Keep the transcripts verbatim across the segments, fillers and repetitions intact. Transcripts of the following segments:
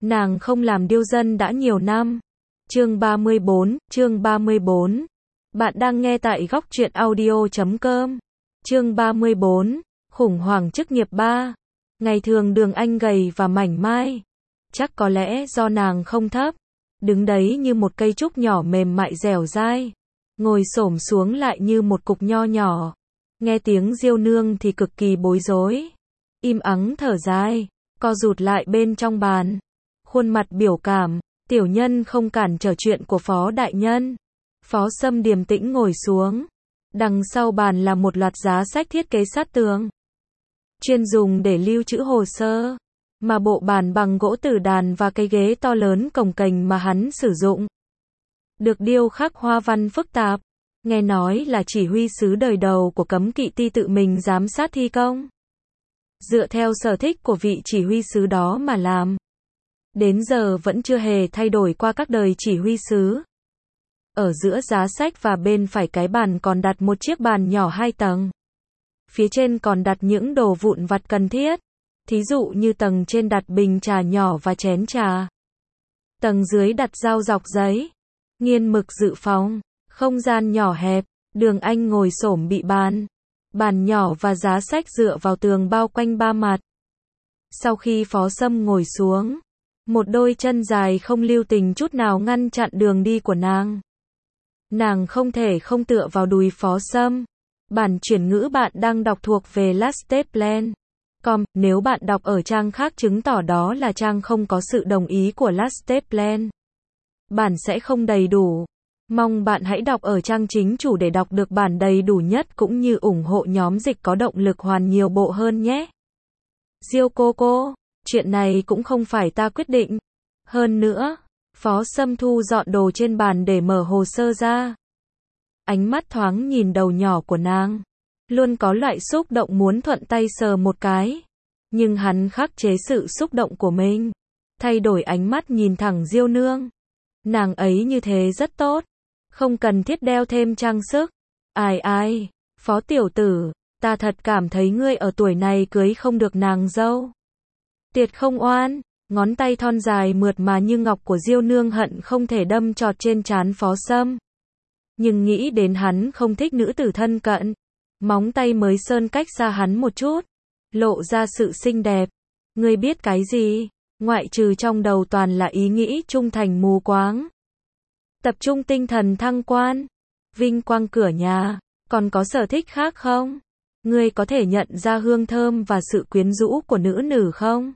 Nàng không làm điêu dân đã nhiều năm. Chương ba mươi bốn, chương ba mươi bốn. Bạn đang nghe tại góc truyện audio chấm com. Chương ba mươi bốn, khủng hoảng chức nghiệp ba. Ngày thường Đường Anh gầy và mảnh mai. Chắc có lẽ do nàng không thấp. Đứng đấy như một cây trúc nhỏ mềm mại dẻo dai. Ngồi xổm xuống lại như một cục nho nhỏ. Nghe tiếng Diêu Nương thì cực kỳ bối rối. Im ắng thở dài, co rụt lại bên trong bàn. Khuôn mặt biểu cảm, tiểu nhân không cản trở chuyện của Phó đại nhân. Phó Sâm điềm tĩnh ngồi xuống. Đằng sau bàn là một loạt giá sách thiết kế sát tường. Chuyên dùng để lưu trữ hồ sơ. Mà bộ bàn bằng gỗ tử đàn và cái ghế to lớn cồng kềnh mà hắn sử dụng. Được điêu khắc hoa văn phức tạp. Nghe nói là chỉ huy sứ đời đầu của Cấm Kỵ Ti tự mình giám sát thi công. Dựa theo sở thích của vị chỉ huy sứ đó mà làm. Đến giờ vẫn chưa hề thay đổi qua các đời chỉ huy sứ. Ở giữa giá sách và bên phải cái bàn còn đặt một chiếc bàn nhỏ hai tầng. Phía trên còn đặt những đồ vụn vặt cần thiết. Thí dụ như tầng trên đặt bình trà nhỏ và chén trà. Tầng dưới đặt dao dọc giấy. Nghiên mực dự phòng. Không gian nhỏ hẹp. Đường Anh ngồi xổm bị bàn. Bàn nhỏ và giá sách dựa vào tường bao quanh ba mặt. Sau khi Phó Sâm ngồi xuống, một đôi chân dài không lưu tình chút nào ngăn chặn đường đi của nàng. Nàng không thể không tựa vào đùi Phó Sâm. Bản chuyển ngữ bạn đang đọc thuộc về lasteplan chấm com, nếu bạn đọc ở trang khác chứng tỏ đó là trang không có sự đồng ý của Lasteplan. Bản sẽ không đầy đủ. Mong bạn hãy đọc ở trang chính chủ để đọc được bản đầy đủ nhất cũng như ủng hộ nhóm dịch có động lực hoàn nhiều bộ hơn nhé. Diêu cô cô, chuyện này cũng không phải ta quyết định. Hơn nữa, Phó Sâm thu dọn đồ trên bàn để mở hồ sơ ra. Ánh mắt thoáng nhìn đầu nhỏ của nàng. Luôn có loại xúc động muốn thuận tay sờ một cái. Nhưng hắn khắc chế sự xúc động của mình. Thay đổi ánh mắt nhìn thẳng Diêu Nương. Nàng ấy như thế rất tốt. Không cần thiết đeo thêm trang sức. Ai ai, Phó tiểu tử, ta thật cảm thấy ngươi ở tuổi này cưới không được nàng dâu. Tiệt không oan, ngón tay thon dài mượt mà như ngọc của Diêu Nương hận không thể đâm chọt trên trán Phó Sâm. Nhưng nghĩ đến hắn không thích nữ tử thân cận. Móng tay mới sơn cách xa hắn một chút. Lộ ra sự xinh đẹp. Ngươi biết cái gì? Ngoại trừ trong đầu toàn là ý nghĩ trung thành mù quáng. Tập trung tinh thần thăng quan. Vinh quang cửa nhà. Còn có sở thích khác không? Ngươi có thể nhận ra hương thơm và sự quyến rũ của nữ nữ không?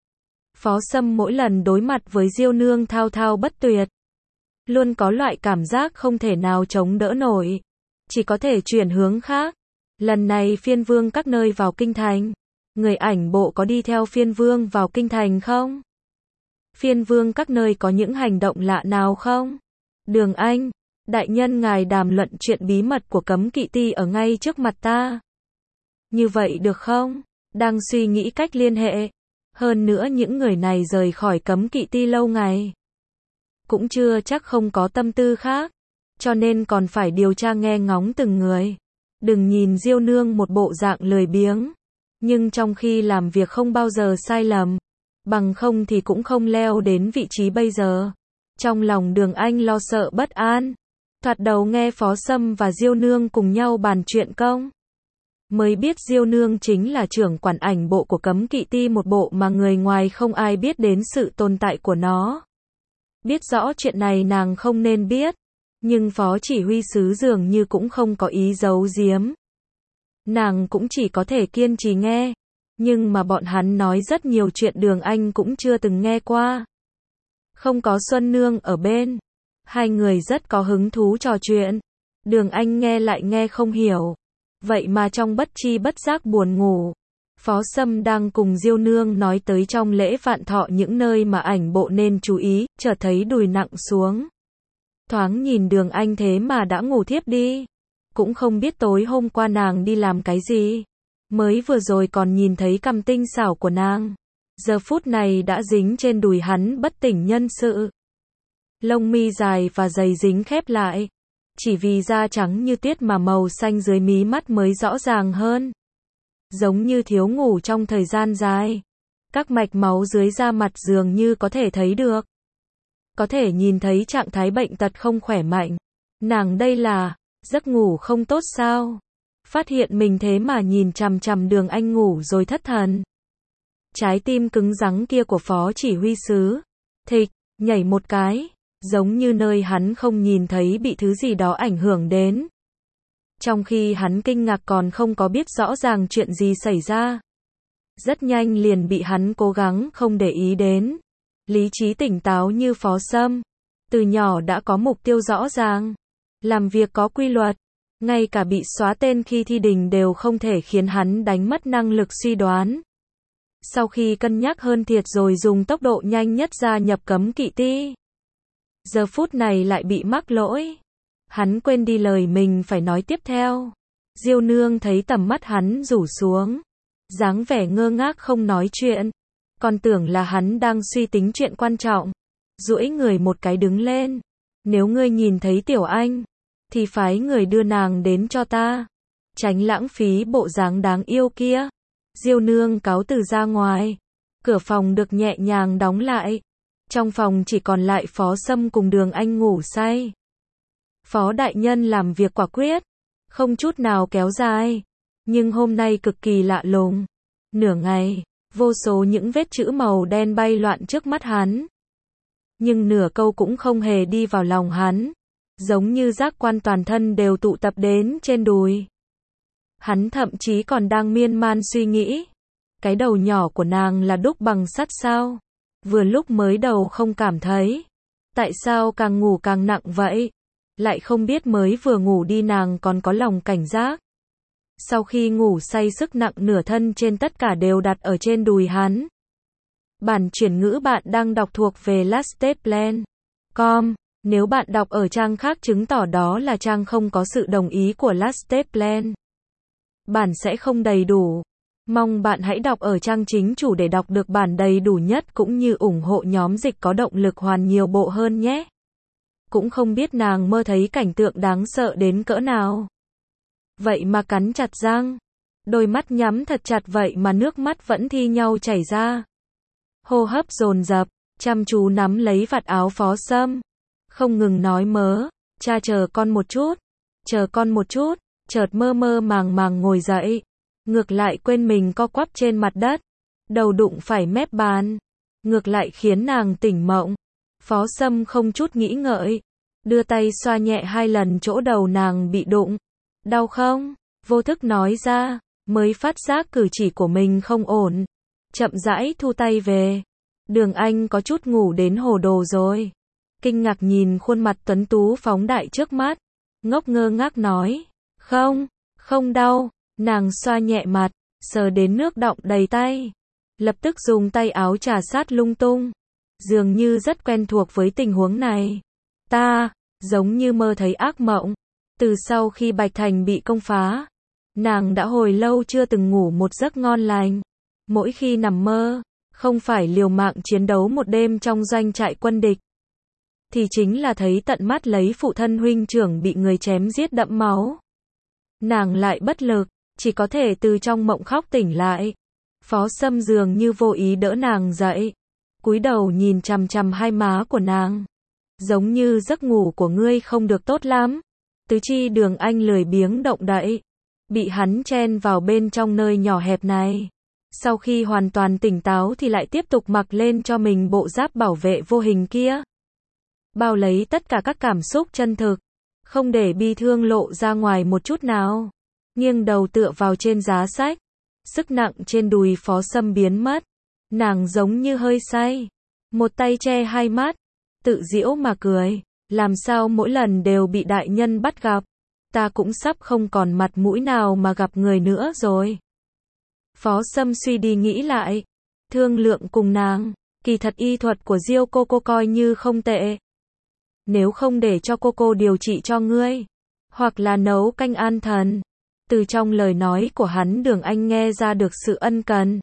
Phó Sâm mỗi lần đối mặt với Diêu Nương thao thao bất tuyệt. Luôn có loại cảm giác không thể nào chống đỡ nổi. Chỉ có thể chuyển hướng khác. Lần này phiên vương các nơi vào kinh thành. Người ảnh bộ có đi theo phiên vương vào kinh thành không? Phiên vương các nơi có những hành động lạ nào không? Đường Anh, đại nhân ngài đàm luận chuyện bí mật của Cấm Kỵ Ti ở ngay trước mặt ta. Như vậy được không? Đang suy nghĩ cách liên hệ. Hơn nữa những người này rời khỏi Cấm Kỵ Ti lâu ngày. Cũng chưa chắc không có tâm tư khác. Cho nên còn phải điều tra nghe ngóng từng người. Đừng nhìn Diêu Nương một bộ dạng lười biếng. Nhưng trong khi làm việc không bao giờ sai lầm. Bằng không thì cũng không leo đến vị trí bây giờ. Trong lòng Đường Anh lo sợ bất an. Thoạt đầu nghe Phó Sâm và Diêu Nương cùng nhau bàn chuyện công. Mới biết Diêu Nương chính là trưởng quản ảnh bộ của Cấm Kỵ Ti, một bộ mà người ngoài không ai biết đến sự tồn tại của nó. Biết rõ chuyện này nàng không nên biết. Nhưng Phó chỉ huy sứ dường như cũng không có ý giấu giếm. Nàng cũng chỉ có thể kiên trì nghe. Nhưng mà bọn hắn nói rất nhiều chuyện Đường Anh cũng chưa từng nghe qua. Không có Xuân Nương ở bên. Hai người rất có hứng thú trò chuyện. Đường Anh nghe lại nghe không hiểu. Vậy mà trong bất chi bất giác buồn ngủ. Phó Sâm đang cùng Diêu Nương nói tới trong lễ vạn thọ những nơi mà ảnh bộ nên chú ý, chợt thấy đùi nặng xuống. Thoáng nhìn Đường Anh thế mà đã ngủ thiếp đi. Cũng không biết tối hôm qua nàng đi làm cái gì. Mới vừa rồi còn nhìn thấy cằm tinh xảo của nàng. Giờ phút này đã dính trên đùi hắn bất tỉnh nhân sự. Lông mi dài và dày dính khép lại. Chỉ vì da trắng như tiết mà màu xanh dưới mí mắt mới rõ ràng hơn. Giống như thiếu ngủ trong thời gian dài. Các mạch máu dưới da mặt dường như có thể thấy được. Có thể nhìn thấy trạng thái bệnh tật không khỏe mạnh. Nàng đây là, giấc ngủ không tốt sao? Phát hiện mình thế mà nhìn chằm chằm Đường Anh ngủ rồi thất thần. Trái tim cứng rắn kia của phó chỉ huy sứ, thịch, nhảy một cái, giống như nơi hắn không nhìn thấy bị thứ gì đó ảnh hưởng đến. Trong khi hắn kinh ngạc còn không có biết rõ ràng chuyện gì xảy ra. Rất nhanh liền bị hắn cố gắng không để ý đến. Lý trí tỉnh táo như Phó Sâm. Từ nhỏ đã có mục tiêu rõ ràng. Làm việc có quy luật. Ngay cả bị xóa tên khi thi đình đều không thể khiến hắn đánh mất năng lực suy đoán. Sau khi cân nhắc hơn thiệt rồi dùng tốc độ nhanh nhất gia nhập cấm kỵ ti. Giờ phút này lại bị mắc lỗi. Hắn quên đi lời mình phải nói tiếp theo. Diêu Nương thấy tầm mắt hắn rủ xuống. Dáng vẻ ngơ ngác không nói chuyện. Còn tưởng là hắn đang suy tính chuyện quan trọng. Duỗi người một cái đứng lên. Nếu ngươi nhìn thấy Tiểu Anh, thì phái người đưa nàng đến cho ta. Tránh lãng phí bộ dáng đáng yêu kia. Diêu Nương cáo từ ra ngoài. Cửa phòng được nhẹ nhàng đóng lại. Trong phòng chỉ còn lại Phó Sâm cùng Đường Anh ngủ say. Phó đại nhân làm việc quả quyết, không chút nào kéo dài. Nhưng hôm nay cực kỳ lạ lùng. Nửa ngày, vô số những vết chữ màu đen bay loạn trước mắt hắn. Nhưng nửa câu cũng không hề đi vào lòng hắn. Giống như giác quan toàn thân đều tụ tập đến trên đùi. Hắn thậm chí còn đang miên man suy nghĩ. Cái đầu nhỏ của nàng là đúc bằng sắt sao? Vừa lúc mới đầu không cảm thấy. Tại sao càng ngủ càng nặng vậy? Lại không biết mới vừa ngủ đi nàng còn có lòng cảnh giác. Sau khi ngủ say sức nặng nửa thân trên tất cả đều đặt ở trên đùi hắn. Bản chuyển ngữ bạn đang đọc thuộc về lasteplan chấm com. Nếu bạn đọc ở trang khác chứng tỏ đó là trang không có sự đồng ý của Lasteplan. Bản sẽ không đầy đủ. Mong bạn hãy đọc ở trang chính chủ để đọc được bản đầy đủ nhất cũng như ủng hộ nhóm dịch có động lực hoàn nhiều bộ hơn nhé. Cũng không biết nàng mơ thấy cảnh tượng đáng sợ đến cỡ nào. Vậy mà cắn chặt răng. Đôi mắt nhắm thật chặt vậy mà nước mắt vẫn thi nhau chảy ra. Hô hấp dồn dập, chăm chú nắm lấy vạt áo Phó Sâm. Không ngừng nói mớ, cha chờ con một chút, chờ con một chút, chợt mơ mơ màng màng ngồi dậy. Ngược lại quên mình co quắp trên mặt đất, đầu đụng phải mép bàn. Ngược lại khiến nàng tỉnh mộng. Phó Sâm không chút nghĩ ngợi, đưa tay xoa nhẹ hai lần chỗ đầu nàng bị đụng. Đau không? Vô thức nói ra, mới phát giác cử chỉ của mình không ổn. Chậm rãi thu tay về. Đường Anh có chút ngủ đến hồ đồ rồi. Kinh ngạc nhìn khuôn mặt tuấn tú phóng đại trước mắt. Ngốc ngơ ngác nói. Không, không đau. Nàng xoa nhẹ mặt, sờ đến nước đọng đầy tay. Lập tức dùng tay áo trà sát lung tung. Dường như rất quen thuộc với tình huống này. Ta, giống như mơ thấy ác mộng. Từ sau khi Bạch Thành bị công phá, nàng đã hồi lâu chưa từng ngủ một giấc ngon lành. Mỗi khi nằm mơ, không phải liều mạng chiến đấu một đêm trong doanh trại quân địch, thì chính là thấy tận mắt lấy phụ thân huynh trưởng bị người chém giết đẫm máu. Nàng lại bất lực, chỉ có thể từ trong mộng khóc tỉnh lại. Phó Sâm dường như vô ý đỡ nàng dậy, cúi đầu nhìn chằm chằm hai má của nàng. Giống như giấc ngủ của ngươi không được tốt lắm. Tứ chi Đường Anh lười biếng động đậy, bị hắn chen vào bên trong nơi nhỏ hẹp này. Sau khi hoàn toàn tỉnh táo thì lại tiếp tục mặc lên cho mình bộ giáp bảo vệ vô hình kia. Bao lấy tất cả các cảm xúc chân thực, không để bi thương lộ ra ngoài một chút nào. Nghiêng đầu tựa vào trên giá sách, sức nặng trên đùi Phó Sâm biến mất. Nàng giống như hơi say, một tay che hai mắt, tự giễu mà cười. Làm sao mỗi lần đều bị đại nhân bắt gặp, ta cũng sắp không còn mặt mũi nào mà gặp người nữa rồi. Phó Sâm suy đi nghĩ lại, thương lượng cùng nàng, kỳ thật y thuật của Diêu cô cô coi như không tệ. Nếu không để cho cô cô điều trị cho ngươi, hoặc là nấu canh an thần. Từ trong lời nói của hắn Đường Anh nghe ra được sự ân cần.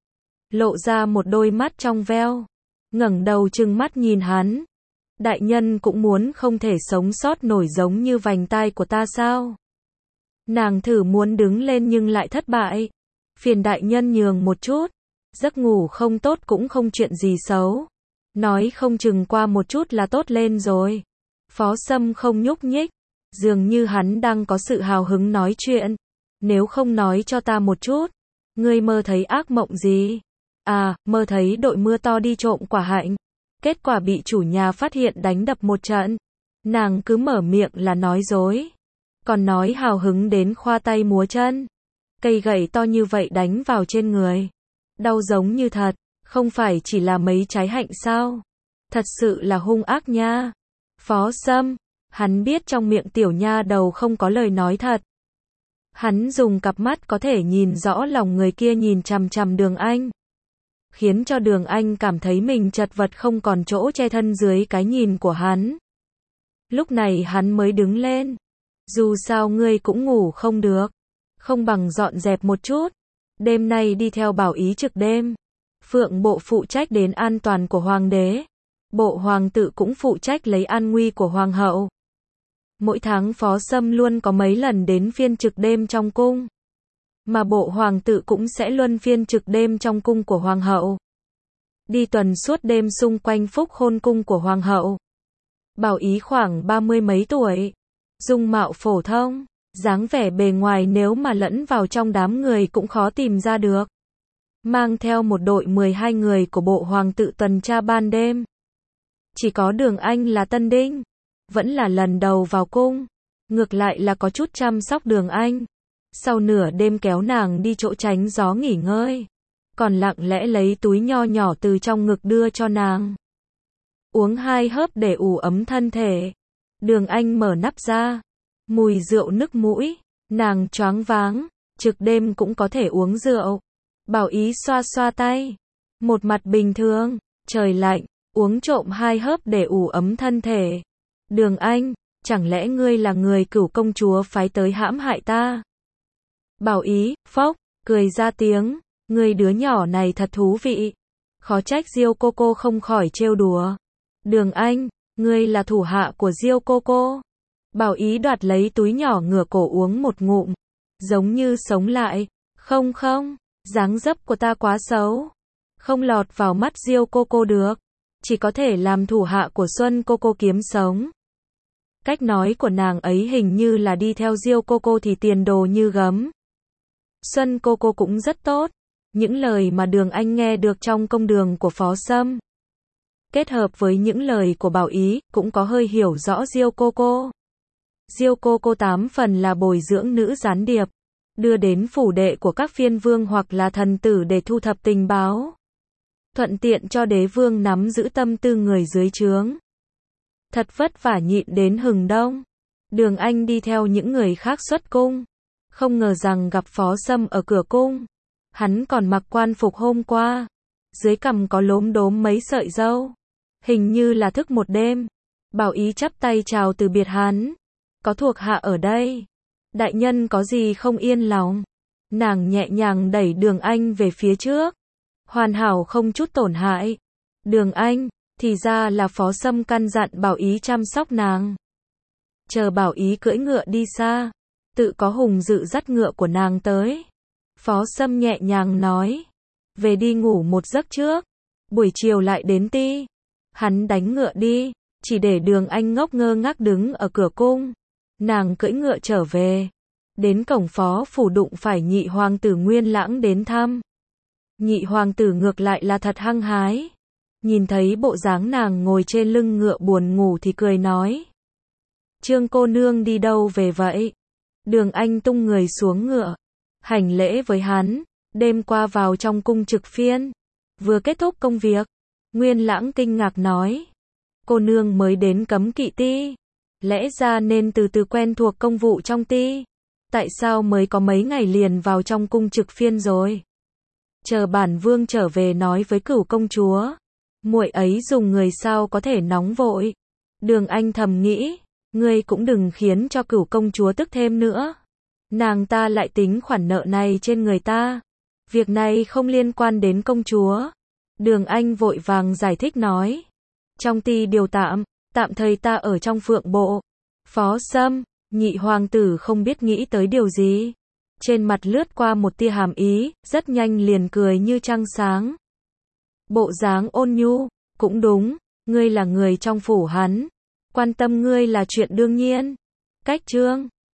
Lộ ra một đôi mắt trong veo, ngẩng đầu trừng mắt nhìn hắn. Đại nhân cũng muốn không thể sống sót nổi giống như vành tai của ta sao? Nàng thử muốn đứng lên nhưng lại thất bại. Phiền đại nhân nhường một chút. Giấc ngủ không tốt cũng không chuyện gì xấu. Nói không chừng qua một chút là tốt lên rồi. Phó Sâm không nhúc nhích. Dường như hắn đang có sự hào hứng nói chuyện. Nếu không nói cho ta một chút. Ngươi mơ thấy ác mộng gì? À, mơ thấy đội mưa to đi trộm quả hạnh. Kết quả bị chủ nhà phát hiện đánh đập một trận. Nàng cứ mở miệng là nói dối. Còn nói hào hứng đến khoa tay múa chân. Cây gậy to như vậy đánh vào trên người. Đau giống như thật, không phải chỉ là mấy trái hạnh sao? Thật sự là hung ác nha. Phó Sâm, hắn biết trong miệng tiểu nha đầu không có lời nói thật. Hắn dùng cặp mắt có thể nhìn rõ lòng người kia nhìn chằm chằm Đường Anh. Khiến cho Đường Anh cảm thấy mình chật vật không còn chỗ che thân dưới cái nhìn của hắn. Lúc này hắn mới đứng lên. Dù sao ngươi cũng ngủ không được. Không bằng dọn dẹp một chút. Đêm nay đi theo Bảo Ý trực đêm. Phượng bộ phụ trách đến an toàn của hoàng đế. Bộ hoàng tử cũng phụ trách lấy an nguy của hoàng hậu. Mỗi tháng Phó Sâm luôn có mấy lần đến phiên trực đêm trong cung. Mà bộ hoàng tử cũng sẽ luân phiên trực đêm trong cung của hoàng hậu. Đi tuần suốt đêm xung quanh phúc hôn cung của hoàng hậu. Bảo Ý khoảng ba mươi mấy tuổi. Dung mạo phổ thông. Dáng vẻ bề ngoài nếu mà lẫn vào trong đám người cũng khó tìm ra được. Mang theo một đội mười hai người của bộ hoàng tử tuần tra ban đêm. Chỉ có Đường Anh là tân đinh. Vẫn là lần đầu vào cung. Ngược lại là có chút chăm sóc Đường Anh. Sau nửa đêm kéo nàng đi chỗ tránh gió nghỉ ngơi. Còn lặng lẽ lấy túi nho nhỏ từ trong ngực đưa cho nàng. Uống hai hớp để ủ ấm thân thể. Đường Anh mở nắp ra. Mùi rượu nức mũi. Nàng choáng váng. Trực đêm cũng có thể uống rượu. Bảo Ý xoa xoa tay. Một mặt bình thường. Trời lạnh. Uống trộm hai hớp để ủ ấm thân thể. Đường Anh, chẳng lẽ ngươi là người Cửu công chúa phái tới hãm hại ta? Bảo Ý, phốc, cười ra tiếng. Ngươi đứa nhỏ này thật thú vị. Khó trách Diêu cô cô không khỏi trêu đùa. Đường Anh, ngươi là thủ hạ của Diêu cô cô. Bảo Ý đoạt lấy túi nhỏ ngửa cổ uống một ngụm. Giống như sống lại. Không không, dáng dấp của ta quá xấu. Không lọt vào mắt Diêu cô cô được. Chỉ có thể làm thủ hạ của Xuân cô cô kiếm sống. Cách nói của nàng ấy hình như là đi theo Diêu cô cô thì tiền đồ như gấm. Xuân cô cô cũng rất tốt. Những lời mà Đường Anh nghe được trong công đường của Phó Sâm. Kết hợp với những lời của Bảo Ý, cũng có hơi hiểu rõ Diêu cô cô. Diêu cô cô tám phần là bồi dưỡng nữ gián điệp. Đưa đến phủ đệ của các phiên vương hoặc là thần tử để thu thập tình báo. Thuận tiện cho đế vương nắm giữ tâm tư người dưới trướng. Thật vất vả nhịn đến hừng đông. Đường Anh đi theo những người khác xuất cung. Không ngờ rằng gặp Phó Sâm ở cửa cung. Hắn còn mặc quan phục hôm qua. Dưới cằm có lốm đốm mấy sợi râu. Hình như là thức một đêm. Bảo Ý chắp tay chào từ biệt hắn. Có thuộc hạ ở đây. Đại nhân có gì không yên lòng. Nàng nhẹ nhàng đẩy Đường Anh về phía trước. Hoàn hảo không chút tổn hại. Đường Anh, thì ra là Phó Sâm căn dặn Bảo Ý chăm sóc nàng. Chờ Bảo Ý cưỡi ngựa đi xa. Tự có hùng dự dắt ngựa của nàng tới. Phó Sâm nhẹ nhàng nói. Về đi ngủ một giấc trước. Buổi chiều lại đến ti. Hắn đánh ngựa đi. Chỉ để Đường Anh ngốc ngơ ngác đứng ở cửa cung. Nàng cưỡi ngựa trở về. Đến cổng phó phủ đụng phải nhị hoàng tử Nguyên Lãng đến thăm. Nhị hoàng tử ngược lại là thật hăng hái. Nhìn thấy bộ dáng nàng ngồi trên lưng ngựa buồn ngủ thì cười nói. Trương cô nương đi đâu về vậy? Đường Anh tung người xuống ngựa. Hành lễ với hắn. Đêm qua vào trong cung trực phiên. Vừa kết thúc công việc. Nguyên Lãng kinh ngạc nói. Cô nương mới đến cấm kỵ ti. Lẽ ra nên từ từ quen thuộc công vụ trong ti. Tại sao mới có mấy ngày liền vào trong cung trực phiên rồi? Chờ bản vương trở về nói với Cửu công chúa. Muội ấy dùng người sao có thể nóng vội. Đường Anh thầm nghĩ. Ngươi cũng đừng khiến cho Cửu công chúa tức thêm nữa. Nàng ta lại tính khoản nợ này trên người ta. Việc này không liên quan đến công chúa. Đường Anh vội vàng giải thích nói. Trong ti điều tạm. Tạm thời ta ở trong phượng bộ. Phó Sâm, nhị hoàng tử không biết nghĩ tới điều gì. Trên mặt lướt qua một tia hàm ý, rất nhanh liền cười như trăng sáng. Bộ dáng ôn nhu, cũng đúng, ngươi là người trong phủ hắn, quan tâm ngươi là chuyện đương nhiên. Cách Trương